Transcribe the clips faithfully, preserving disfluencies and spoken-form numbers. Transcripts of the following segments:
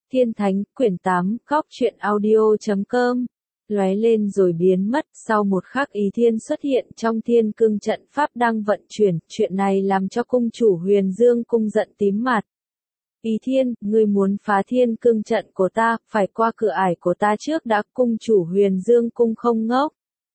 Thiên Thánh, quyển tám, góc truyện audio chấm com. Lóe lên rồi biến mất, sau một khắc Ý Thiên xuất hiện trong Thiên Cương trận pháp đang vận chuyển, chuyện này làm cho cung chủ Huyền Dương cung giận tím mặt. Ý Thiên, ngươi muốn phá Thiên Cương trận của ta, phải qua cửa ải của ta trước đã, cung chủ Huyền Dương cung không ngốc.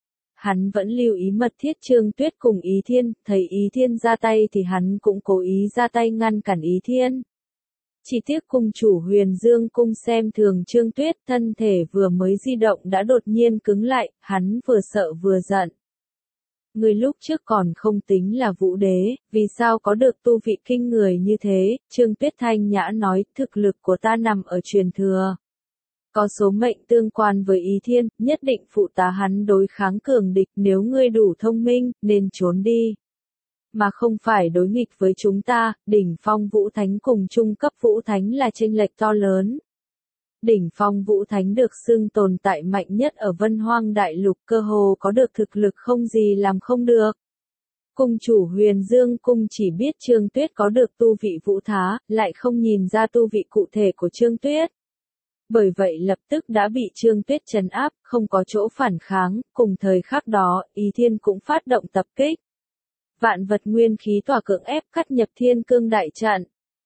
Hắn vẫn lưu ý mật thiết Trương Tuyết cùng Ý Thiên, thấy Ý Thiên ra tay thì hắn cũng cố ý ra tay ngăn cản Ý Thiên. Chỉ tiếc cung chủ Huyền Dương cung xem thường Trương Tuyết, thân thể vừa mới di động đã đột nhiên cứng lại, hắn vừa sợ vừa giận. Người lúc trước còn không tính là vũ đế, vì sao có được tu vị kinh người như thế? Trương Tuyết thanh nhã nói, thực lực của ta nằm ở truyền thừa. Có số mệnh tương quan với Ý Thiên, nhất định phụ tá hắn đối kháng cường địch, nếu ngươi đủ thông minh, nên trốn đi. Mà không phải đối nghịch với chúng ta, đỉnh phong vũ thánh cùng trung cấp vũ thánh là chênh lệch to lớn. Đỉnh phong vũ thánh được xưng tồn tại mạnh nhất ở Vân Hoang Đại Lục, cơ hồ có được thực lực không gì làm không được. Cung chủ Huyền Dương cung chỉ biết Trương Tuyết có được tu vị vũ thá, lại không nhìn ra tu vị cụ thể của Trương Tuyết. Bởi vậy lập tức đã bị Trương Tuyết trấn áp, không có chỗ phản kháng, cùng thời khắc đó, Ý Thiên cũng phát động tập kích. Vạn vật nguyên khí tỏa cưỡng ép cắt nhập Thiên Cương đại trận,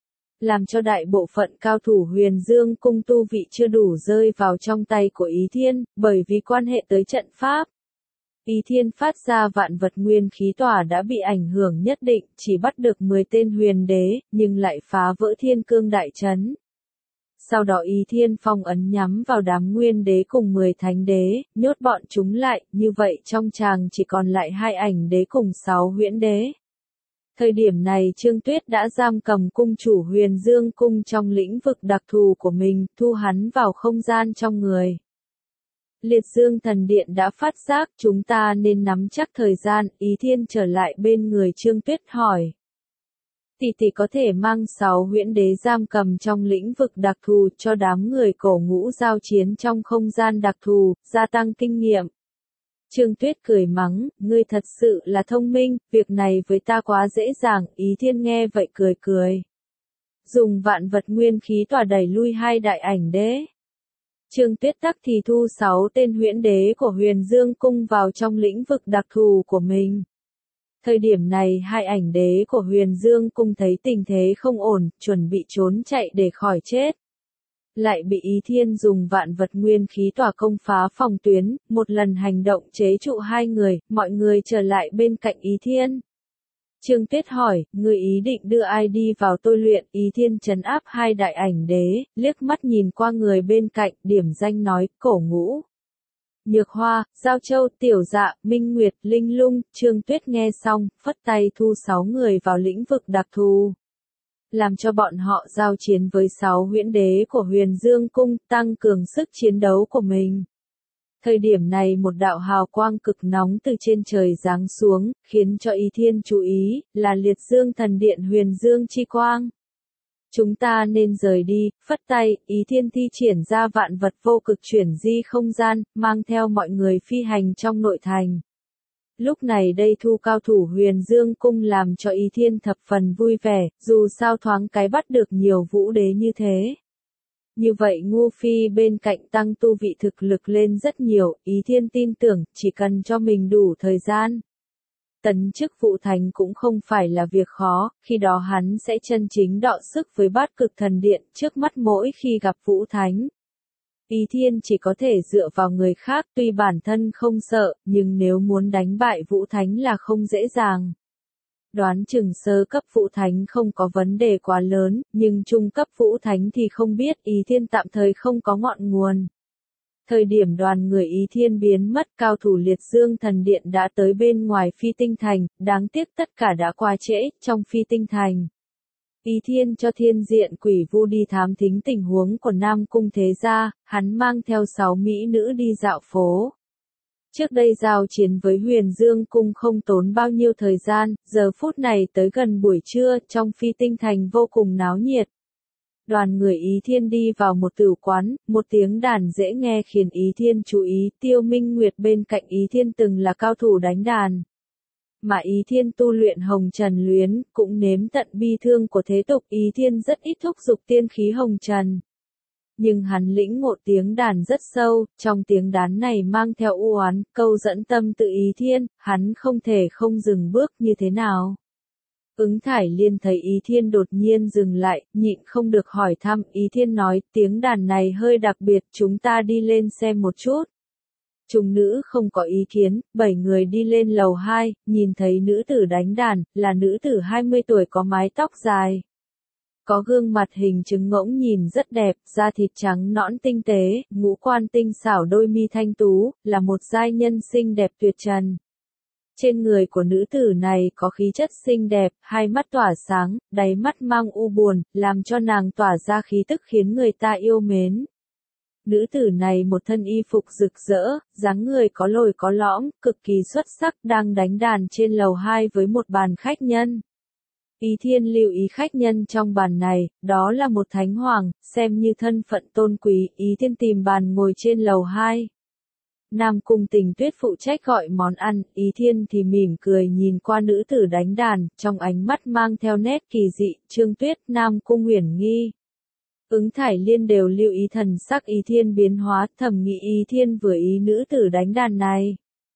làm cho đại bộ phận cao thủ Huyền Dương cung tu vị chưa đủ rơi vào trong tay của Ý Thiên, bởi vì quan hệ tới trận pháp. Ý Thiên phát ra vạn vật nguyên khí tỏa đã bị ảnh hưởng nhất định, chỉ bắt được mười tên huyền đế, nhưng lại phá vỡ Thiên Cương đại trấn. Sau đó Ý Thiên phong ấn nhắm vào đám nguyên đế cùng mười thánh đế, nhốt bọn chúng lại, như vậy trong tràng chỉ còn lại hai ảnh đế cùng sáu huyễn đế. Thời điểm này Trương Tuyết đã giam cầm cung chủ Huyền Dương cung trong lĩnh vực đặc thù của mình, thu hắn vào không gian trong người. Liệt Dương thần điện đã phát giác, chúng ta nên nắm chắc thời gian, Ý Thiên trở lại bên người Trương Tuyết hỏi. Tỷ tỷ có thể mang sáu huyễn đế giam cầm trong lĩnh vực đặc thù cho đám người cổ ngũ giao chiến trong không gian đặc thù, gia tăng kinh nghiệm. Trương Tuyết cười mắng, ngươi thật sự là thông minh, việc này với ta quá dễ dàng, Ý Thiên nghe vậy cười cười. Dùng vạn vật nguyên khí tỏa đẩy lui hai đại ảnh đế. Trương Tuyết tắc thì thu sáu tên huyễn đế của Huyền Dương cung vào trong lĩnh vực đặc thù của mình. Thời điểm này hai ảnh đế của Huyền Dương cung thấy tình thế không ổn, chuẩn bị trốn chạy để khỏi chết. Lại bị Ý Thiên dùng vạn vật nguyên khí tỏa công phá phòng tuyến, một lần hành động chế trụ hai người, mọi người trở lại bên cạnh Ý Thiên. Trương Tuyết hỏi, người ý định đưa ai đi vào tôi luyện? Ý Thiên trấn áp hai đại ảnh đế, liếc mắt nhìn qua người bên cạnh, điểm danh nói, cổ ngũ. Nhược Hoa, Giao Châu, Tiểu Dạ, Minh Nguyệt, Linh Lung. Trương Tuyết nghe xong, phất tay thu sáu người vào lĩnh vực đặc thù. Làm cho bọn họ giao chiến với sáu huyễn đế của Huyền Dương cung, tăng cường sức chiến đấu của mình. Thời điểm này một đạo hào quang cực nóng từ trên trời giáng xuống, khiến cho Ý Thiên chú ý, là Liệt Dương thần điện Huyền Dương chi quang. Chúng ta nên rời đi, phất tay, Ý Thiên thi triển ra vạn vật vô cực chuyển di không gian, mang theo mọi người phi hành trong nội thành. Lúc này đây thu cao thủ Huyền Dương cung làm cho Ý Thiên thập phần vui vẻ, dù sao thoáng cái bắt được nhiều vũ đế như thế. Như vậy Ngu Phi bên cạnh tăng tu vị thực lực lên rất nhiều, Ý Thiên tin tưởng, chỉ cần cho mình đủ thời gian. Tấn chức vũ thánh cũng không phải là việc khó, khi đó hắn sẽ chân chính đọ sức với bát cực thần điện, trước mắt mỗi khi gặp vũ thánh. Ý Thiên chỉ có thể dựa vào người khác, tuy bản thân không sợ, nhưng nếu muốn đánh bại vũ thánh là không dễ dàng. Đoán chừng sơ cấp vũ thánh không có vấn đề quá lớn, nhưng trung cấp vũ thánh thì không biết, Ý Thiên tạm thời không có ngọn nguồn. Thời điểm đoàn người Ý Thiên biến mất, cao thủ Liệt Dương thần điện đã tới bên ngoài Phi Tinh Thành, đáng tiếc tất cả đã qua trễ, trong Phi Tinh Thành. Ý Thiên cho Thiên Diện Quỷ Vu đi thám thính tình huống của Nam Cung Thế Gia, hắn mang theo sáu mỹ nữ đi dạo phố. Trước đây giao chiến với Huyền Dương cung không tốn bao nhiêu thời gian, giờ phút này tới gần buổi trưa, trong Phi Tinh Thành vô cùng náo nhiệt. Đoàn người Ý Thiên đi vào một tửu quán, một tiếng đàn dễ nghe khiến Ý Thiên chú ý, Tiêu Minh Nguyệt bên cạnh Ý Thiên từng là cao thủ đánh đàn. Mà Ý Thiên tu luyện hồng trần luyến, cũng nếm tận bi thương của thế tục, Ý Thiên rất ít thúc giục tiên khí hồng trần. Nhưng hắn lĩnh ngộ tiếng đàn rất sâu, trong tiếng đàn này mang theo u oán, câu dẫn tâm tự Ý Thiên, hắn không thể không dừng bước như thế nào. Ứng Thải Liên thấy Ý Thiên đột nhiên dừng lại, nhịn không được hỏi thăm, Ý Thiên nói, tiếng đàn này hơi đặc biệt, chúng ta đi lên xem một chút. Chúng nữ không có ý kiến, bảy người đi lên lầu hai, nhìn thấy nữ tử đánh đàn, là nữ tử hai mươi tuổi có mái tóc dài. Có gương mặt hình trứng ngỗng nhìn rất đẹp, da thịt trắng nõn tinh tế, ngũ quan tinh xảo đôi mi thanh tú, là một giai nhân xinh đẹp tuyệt trần. Trên người của nữ tử này có khí chất xinh đẹp, hai mắt tỏa sáng, đáy mắt mang u buồn, làm cho nàng tỏa ra khí tức khiến người ta yêu mến. Nữ tử này một thân y phục rực rỡ, dáng người có lồi có lõm, cực kỳ xuất sắc, đang đánh đàn trên lầu hai với một bàn khách nhân. Ý Thiên lưu ý khách nhân trong bàn này, đó là một thánh hoàng, xem như thân phận tôn quý, Ý Thiên tìm bàn ngồi trên lầu hai. Nam Cung Tình Tuyết phụ trách gọi món ăn, Ý Thiên thì mỉm cười nhìn qua nữ tử đánh đàn, trong ánh mắt mang theo nét kỳ dị, Trương Tuyết, Nam Cung Uyển Nghi. Ứng Thải Liên đều lưu ý thần sắc Ý Thiên biến hóa, thầm nghĩ Ý Thiên vừa ý nữ tử đánh đàn này.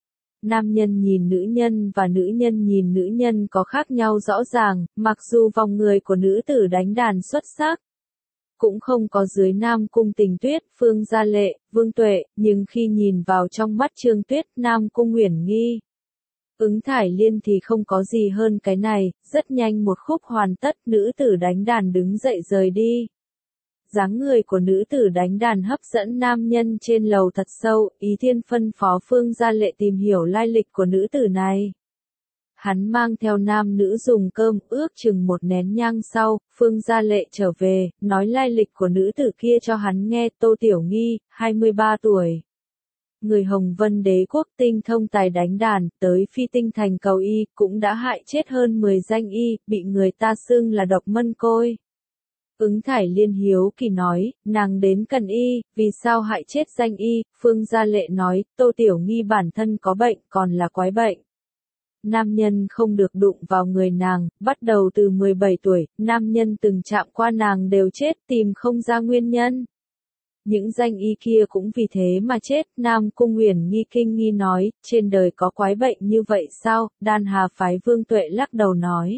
Nam nhân nhìn nữ nhân và nữ nhân nhìn nữ nhân có khác nhau rõ ràng, mặc dù vòng người của nữ tử đánh đàn xuất sắc, cũng không có dưới Nam Cung Tình Tuyết, Phương Gia Lệ, Vương Tuệ, nhưng khi nhìn vào trong mắt Trương Tuyết, Nam Cung Uyển Nghi, Ứng Thải Liên thì không có gì hơn cái này, rất nhanh một khúc hoàn tất, nữ tử đánh đàn đứng dậy rời đi. Dáng người của nữ tử đánh đàn hấp dẫn nam nhân trên lầu thật sâu, Ý Thiên phân phó Phương Gia Lệ tìm hiểu lai lịch của nữ tử này. Hắn mang theo nam nữ dùng cơm, ước chừng một nén nhang sau, Phương Gia Lệ trở về, nói lai lịch của nữ tử kia cho hắn nghe, Tô Tiểu Nghi, hai mươi ba tuổi. Người Hồng Vân Đế quốc tinh thông tài đánh đàn, tới Phi Tinh Thành cầu y, cũng đã hại chết hơn mười danh y, bị người ta xưng là độc mân côi. Ứng Thải Liên hiếu kỳ nói, nàng đến cần y, vì sao hại chết danh y, Phương Gia Lệ nói, Tô Tiểu Nghi bản thân có bệnh, còn là quái bệnh. Nam nhân không được đụng vào người nàng, bắt đầu từ mười bảy tuổi, nam nhân từng chạm qua nàng đều chết, tìm không ra nguyên nhân. Những danh y kia cũng vì thế mà chết, Nam Cung Uyển Nghi kinh nghi nói, trên đời có quái bệnh như vậy sao, Đan Hà phái Vương Tuệ lắc đầu nói.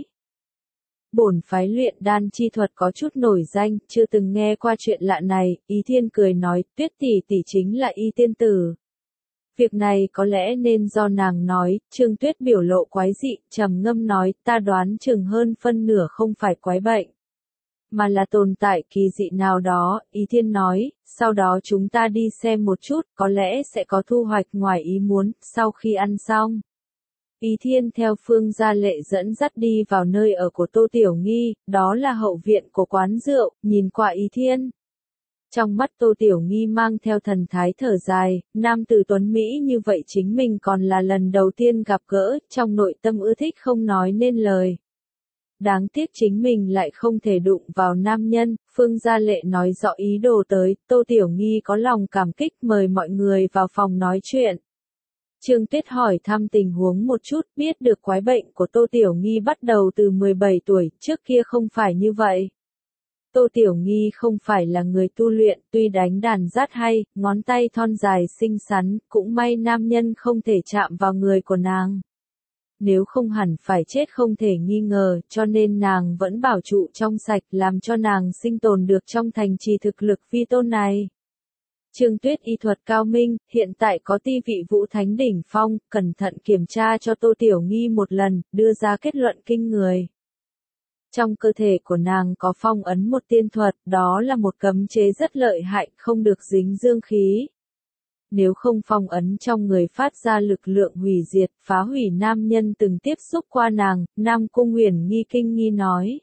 Bổn phái luyện đan chi thuật có chút nổi danh, chưa từng nghe qua chuyện lạ này, Ý Thiên cười nói, Tuyết tỷ tỷ chính là y tiên tử. Việc này có lẽ nên do nàng nói, Trương Tuyết biểu lộ quái dị, trầm ngâm nói, ta đoán chừng hơn phân nửa không phải quái bệnh, mà là tồn tại kỳ dị nào đó, Ý Thiên nói, sau đó chúng ta đi xem một chút, có lẽ sẽ có thu hoạch ngoài ý muốn, sau khi ăn xong. Ý Thiên theo Phương Gia Lệ dẫn dắt đi vào nơi ở của Tô Tiểu Nghi, đó là hậu viện của quán rượu, nhìn qua Ý Thiên. Trong mắt Tô Tiểu Nghi mang theo thần thái thở dài, nam tử tuấn Mỹ như vậy chính mình còn là lần đầu tiên gặp gỡ, trong nội tâm ưa thích không nói nên lời. Đáng tiếc chính mình lại không thể đụng vào nam nhân, Phương Gia Lệ nói rõ ý đồ tới, Tô Tiểu Nghi có lòng cảm kích mời mọi người vào phòng nói chuyện. Trương Tuyết hỏi thăm tình huống một chút, biết được quái bệnh của Tô Tiểu Nghi bắt đầu từ mười bảy tuổi, trước kia không phải như vậy. Tô Tiểu Nghi không phải là người tu luyện, tuy đánh đàn rất hay, ngón tay thon dài xinh xắn, cũng may nam nhân không thể chạm vào người của nàng. Nếu không hẳn phải chết không thể nghi ngờ, cho nên nàng vẫn bảo trụ trong sạch, làm cho nàng sinh tồn được trong thành trì thực lực vi tôn này. Trương Tuyết y thuật cao minh, hiện tại có ti vị vũ thánh đỉnh phong, cẩn thận kiểm tra cho Tô Tiểu Nghi một lần, đưa ra kết luận kinh người. Trong cơ thể của nàng có phong ấn một tiên thuật, đó là một cấm chế rất lợi hại, không được dính dương khí. Nếu không phong ấn trong người phát ra lực lượng hủy diệt, phá hủy nam nhân từng tiếp xúc qua nàng, Nam Cung Uyển Nghi kinh nghi nói.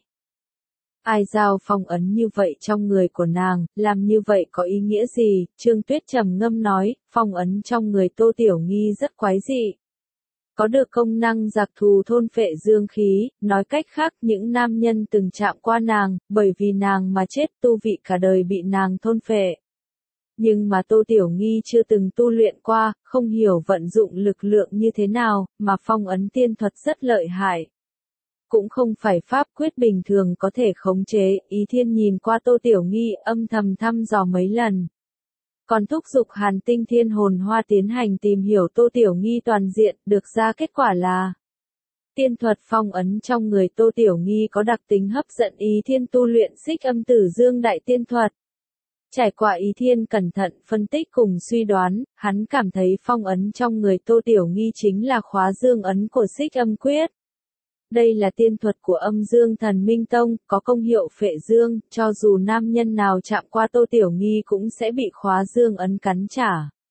Ai giao phong ấn như vậy trong người của nàng, làm như vậy có ý nghĩa gì? Trương Tuyết trầm ngâm nói, phong ấn trong người Tô Tiểu Nghi rất quái dị. Có được công năng giặc thù thôn phệ dương khí, nói cách khác những nam nhân từng chạm qua nàng, bởi vì nàng mà chết tu vị cả đời bị nàng thôn phệ. Nhưng mà Tô Tiểu Nghi chưa từng tu luyện qua, không hiểu vận dụng lực lượng như thế nào, mà phong ấn tiên thuật rất lợi hại. cũng không phải pháp quyết bình thường có thể khống chế, Ý Thiên nhìn qua Tô Tiểu Nghi âm thầm thăm dò mấy lần. Còn thúc giục Hàn Tinh Thiên Hồn Hoa tiến hành tìm hiểu Tô Tiểu Nghi toàn diện, được ra kết quả là tiên thuật phong ấn trong người Tô Tiểu Nghi có đặc tính hấp dẫn Ý Thiên tu luyện xích âm tử dương đại tiên thuật. Trải qua Ý Thiên cẩn thận phân tích cùng suy đoán, hắn cảm thấy phong ấn trong người Tô Tiểu Nghi chính là khóa dương ấn của xích âm quyết. Đây là tiên thuật của âm dương thần Minh Tông, có công hiệu phệ dương, cho dù nam nhân nào chạm qua Tô Tiểu Nghi cũng sẽ bị khóa dương ấn cắn trả.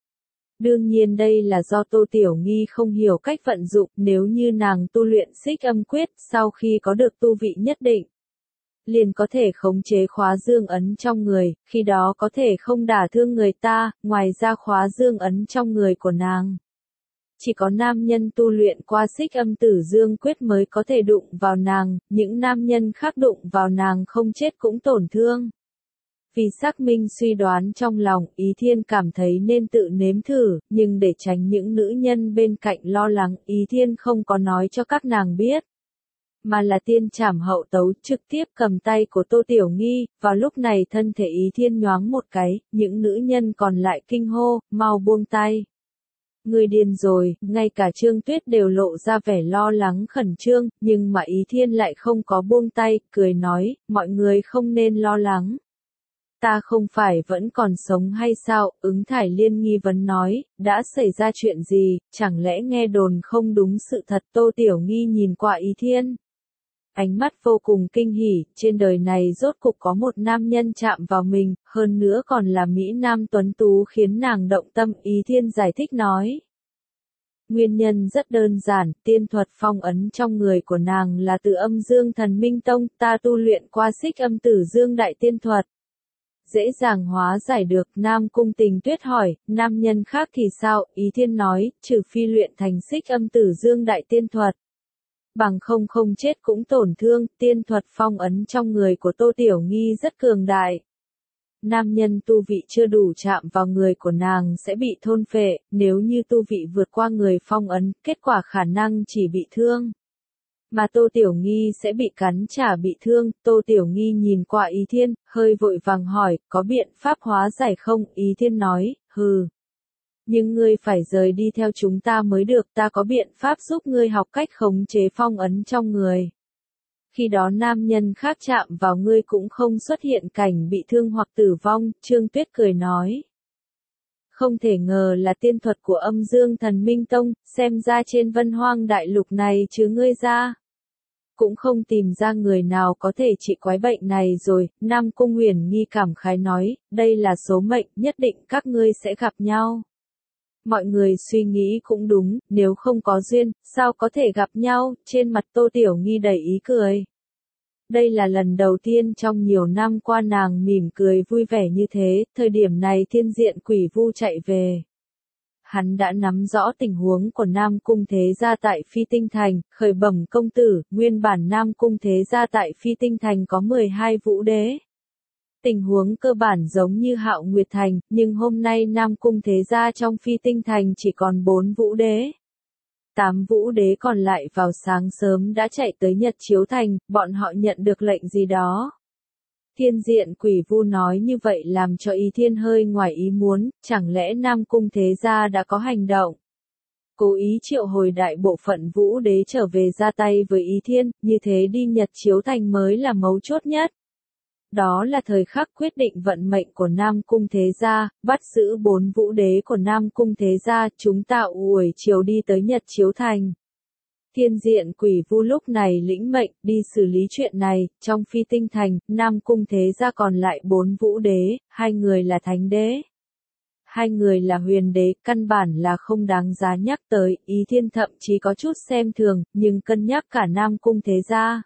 Đương nhiên đây là do Tô Tiểu Nghi không hiểu cách vận dụng, nếu như nàng tu luyện xích âm quyết sau khi có được tu vị nhất định, liền có thể khống chế khóa dương ấn trong người, khi đó có thể không đả thương người ta, ngoài ra khóa dương ấn trong người của nàng. Chỉ có nam nhân tu luyện qua xích âm tử dương quyết mới có thể đụng vào nàng, những nam nhân khác đụng vào nàng không chết cũng tổn thương. Vì xác minh suy đoán trong lòng, Ý Thiên cảm thấy nên tự nếm thử, nhưng để tránh những nữ nhân bên cạnh lo lắng, Ý Thiên không có nói cho các nàng biết. Mà là tiên trảm hậu tấu trực tiếp cầm tay của Tô Tiểu Nghi, vào lúc này thân thể Ý Thiên nhoáng một cái, những nữ nhân còn lại kinh hô, mau buông tay. Người điên rồi, ngay cả Trương Tuyết đều lộ ra vẻ lo lắng khẩn trương, nhưng mà Ý Thiên lại không có buông tay, cười nói, mọi người không nên lo lắng. Ta không phải vẫn còn sống hay sao, ứng thải liên nghi vấn nói, đã xảy ra chuyện gì, chẳng lẽ nghe đồn không đúng sự thật. Tô Tiểu Nghi nhìn qua Ý Thiên. Ánh mắt vô cùng kinh hỉ, trên đời này rốt cục có một nam nhân chạm vào mình, hơn nữa còn là Mỹ Nam tuấn tú khiến nàng động tâm. Ý Thiên giải thích nói. Nguyên nhân rất đơn giản, tiên thuật phong ấn trong người của nàng là từ âm dương thần Minh Tông, ta tu luyện qua xích âm tử dương đại tiên thuật. Dễ dàng hóa giải được. Nam Cung Tình Tuyết hỏi, nam nhân khác thì sao? Ý Thiên nói, trừ phi luyện thành xích âm tử dương đại tiên thuật. Bằng không không chết cũng tổn thương, tiên thuật phong ấn trong người của Tô Tiểu Nghi rất cường đại. Nam nhân tu vị chưa đủ chạm vào người của nàng sẽ bị thôn phệ, nếu như tu vị vượt qua người phong ấn, kết quả khả năng chỉ bị thương. Mà Tô Tiểu Nghi sẽ bị cắn trả bị thương. Tô Tiểu Nghi nhìn qua Ý Thiên, hơi vội vàng hỏi, có biện pháp hóa giải không? Ý Thiên nói, hừ. Nhưng ngươi phải rời đi theo chúng ta mới được, ta có biện pháp giúp ngươi học cách khống chế phong ấn trong người. Khi đó nam nhân khác chạm vào ngươi cũng không xuất hiện cảnh bị thương hoặc tử vong, Trương Tuyết cười nói. Không thể ngờ là tiên thuật của âm dương thần Minh Tông, xem ra trên Vân Hoang đại lục này chứ ngươi ra. Cũng không tìm ra người nào có thể trị quái bệnh này rồi. Nam Cung Huyền Nghi cảm khái nói, đây là số mệnh, nhất định các ngươi sẽ gặp nhau. Mọi người suy nghĩ cũng đúng, nếu không có duyên, sao có thể gặp nhau? Trên mặt Tô Tiểu Nghi đầy ý cười. Đây là lần đầu tiên trong nhiều năm qua nàng mỉm cười vui vẻ như thế, thời điểm này thiên diện quỷ vu chạy về. Hắn đã nắm rõ tình huống của Nam Cung Thế Gia tại Phi Tinh Thành, khởi bẩm công tử, nguyên bản Nam Cung Thế Gia tại Phi Tinh Thành có mười hai vũ đế. Tình huống cơ bản giống như Hạo Nguyệt Thành, nhưng hôm nay Nam Cung Thế Gia trong Phi Tinh Thành chỉ còn bốn vũ đế. Tám vũ đế còn lại vào sáng sớm đã chạy tới Nhật Chiếu Thành, bọn họ nhận được lệnh gì đó. Thiên diện quỷ vu nói như vậy làm cho Ý Thiên hơi ngoài ý muốn, chẳng lẽ Nam Cung Thế Gia đã có hành động. Cố ý triệu hồi đại bộ phận vũ đế trở về ra tay với Ý Thiên, như thế đi Nhật Chiếu Thành mới là mấu chốt nhất. Đó là thời khắc quyết định vận mệnh của Nam Cung Thế Gia, bắt giữ bốn vũ đế của Nam Cung Thế Gia, chúng ta uổi chiều đi tới Nhật Chiếu Thành. Thiên diện quỷ vu lúc này lĩnh mệnh đi xử lý chuyện này, trong Phi Tinh Thành, Nam Cung Thế Gia còn lại bốn vũ đế, hai người là thánh đế. Hai người là huyền đế, căn bản là không đáng giá nhắc tới. Ý Thiên thậm chí có chút xem thường, nhưng cân nhắc cả Nam Cung Thế Gia.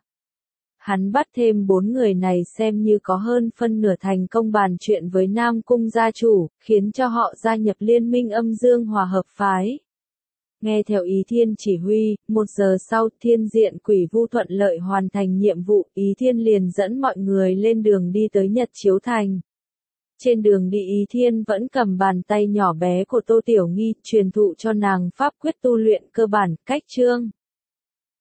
Hắn bắt thêm bốn người này xem như có hơn phân nửa thành công bàn chuyện với Nam Cung gia chủ, khiến cho họ gia nhập liên minh âm dương hòa hợp phái. Nghe theo Ý Thiên chỉ huy, một giờ sau thiên diện quỷ vu thuận lợi hoàn thành nhiệm vụ, Ý Thiên liền dẫn mọi người lên đường đi tới Nhật Chiếu Thành. Trên đường đi Ý Thiên vẫn cầm bàn tay nhỏ bé của Tô Tiểu Nghi, truyền thụ cho nàng pháp quyết tu luyện cơ bản, cách chương.